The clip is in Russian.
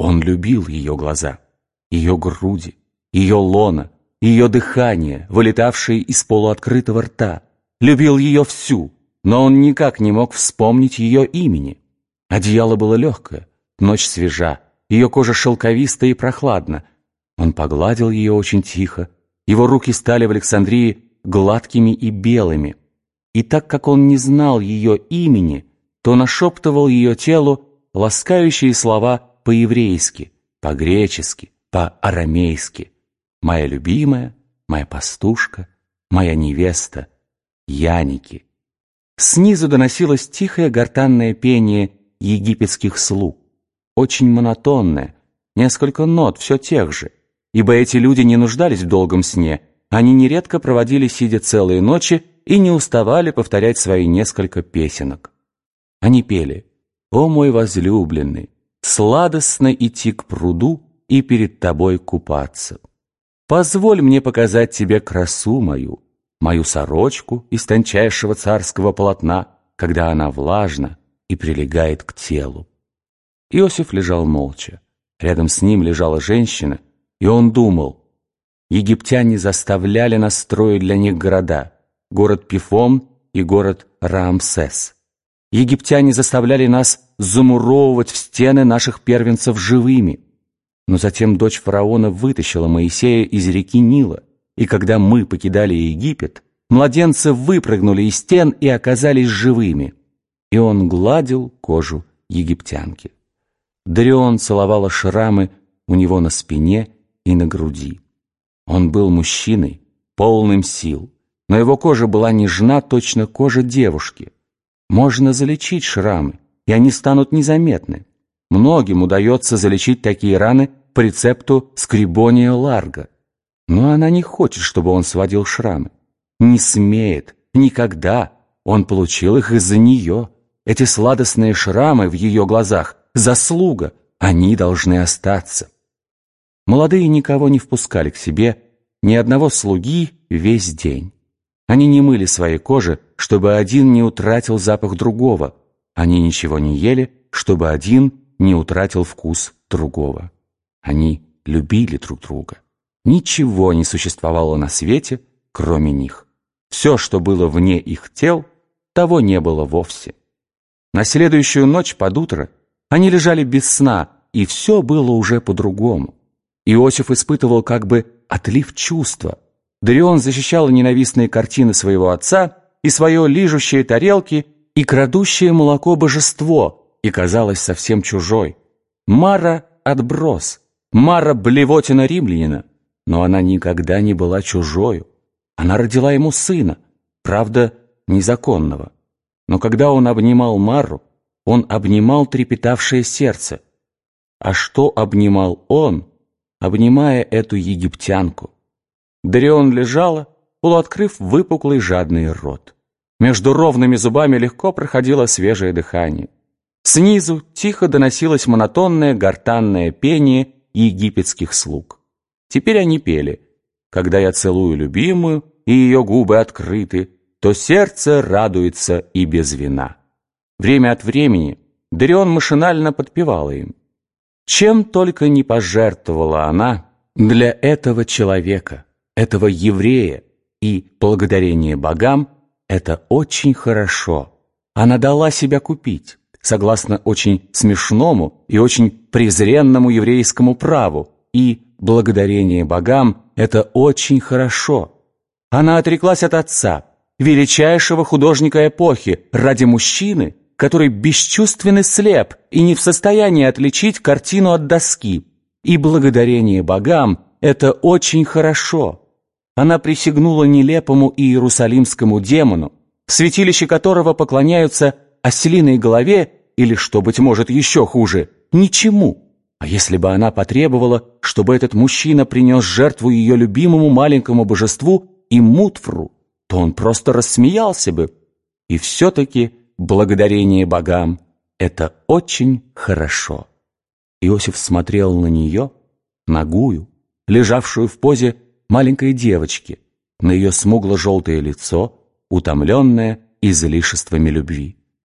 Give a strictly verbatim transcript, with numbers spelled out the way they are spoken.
Он любил ее глаза, ее груди, ее лона, ее дыхание, вылетавшее из полуоткрытого рта. Любил ее всю, но он никак не мог вспомнить ее имени. Одеяло было легкое, ночь свежа, ее кожа шелковистая и прохладна. Он погладил ее очень тихо, его руки стали в Александрии гладкими и белыми. И так как он не знал ее имени, то нашептывал ее телу ласкающие слова по-еврейски, по-гречески, по-арамейски. «Моя любимая, моя пастушка, моя невеста, Яники». Снизу доносилось тихое гортанное пение египетских слуг, очень монотонное, несколько нот все тех же, ибо эти люди не нуждались в долгом сне, они нередко проводили сидя целые ночи и не уставали повторять свои несколько песенок. Они пели: «О мой возлюбленный, сладостно идти к пруду и перед тобой купаться. Позволь мне показать тебе красу мою, мою сорочку из тончайшего царского полотна, когда она влажна и прилегает к телу». Иосиф лежал молча. Рядом с ним лежала женщина, и он думал: египтяне заставляли нас строить для них города, город Пифом и город Раамсес. Египтяне заставляли нас замуровывать в стены наших первенцев живыми. Но затем дочь фараона вытащила Моисея из реки Нила, и когда мы покидали Египет, младенцы выпрыгнули из стен и оказались живыми. И он гладил кожу египтянки. Дарион целовала шрамы у него на спине и на груди. Он был мужчиной, полным сил, но его кожа была нежна, точно кожа девушки. Можно залечить шрамы, и они станут незаметны. Многим удается залечить такие раны по рецепту Скрибония Ларго. Но она не хочет, чтобы он сводил шрамы. Не смеет, никогда. Он получил их из-за нее. Эти сладостные шрамы в ее глазах — заслуга, они должны остаться. Молодые никого не впускали к себе, ни одного слуги весь день. Они не мыли своей кожи, чтобы один не утратил запах другого. Они ничего не ели, чтобы один не утратил вкус другого. Они любили друг друга. Ничего не существовало на свете, кроме них. Все, что было вне их тел, того не было вовсе. На следующую ночь под утро они лежали без сна, и все было уже по-другому. Иосиф испытывал как бы отлив чувства. Дарион защищал ненавистные картины своего отца и свое лижущее тарелки и крадущее молоко божество, и казалось совсем чужой. Мара — отброс, Мара — блевотина римлянина, но она никогда не была чужою. Она родила ему сына, правда, незаконного. Но когда он обнимал Мару, он обнимал трепетавшее сердце. А что обнимал он, обнимая эту египтянку? Дарион лежала, полуоткрыв выпуклый жадный рот. Между ровными зубами легко проходило свежее дыхание. Снизу тихо доносилось монотонное гортанное пение египетских слуг. Теперь они пели: «Когда я целую любимую, и ее губы открыты, то сердце радуется и без вина». Время от времени Дарион машинально подпевала им. Чем только не пожертвовала она для этого человека, этого еврея, и благодарение богам — это очень хорошо. Она дала себя купить, согласно очень смешному и очень презренному еврейскому праву, и благодарение богам — это очень хорошо. Она отреклась от отца, величайшего художника эпохи, ради мужчины, который бесчувственно слеп и не в состоянии отличить картину от доски. И благодарение богам — это очень хорошо. Она присягнула нелепому иерусалимскому демону, в святилище которого поклоняются ослиной голове или, что, быть может, еще хуже, ничему. А если бы она потребовала, чтобы этот мужчина принес жертву ее любимому маленькому божеству и Мутфру, то он просто рассмеялся бы. И все-таки благодарение богам — это очень хорошо. Иосиф смотрел на нее, нагую, лежавшую в позе маленькой девочки, на ее смугло-желтое лицо, утомленное излишествами любви.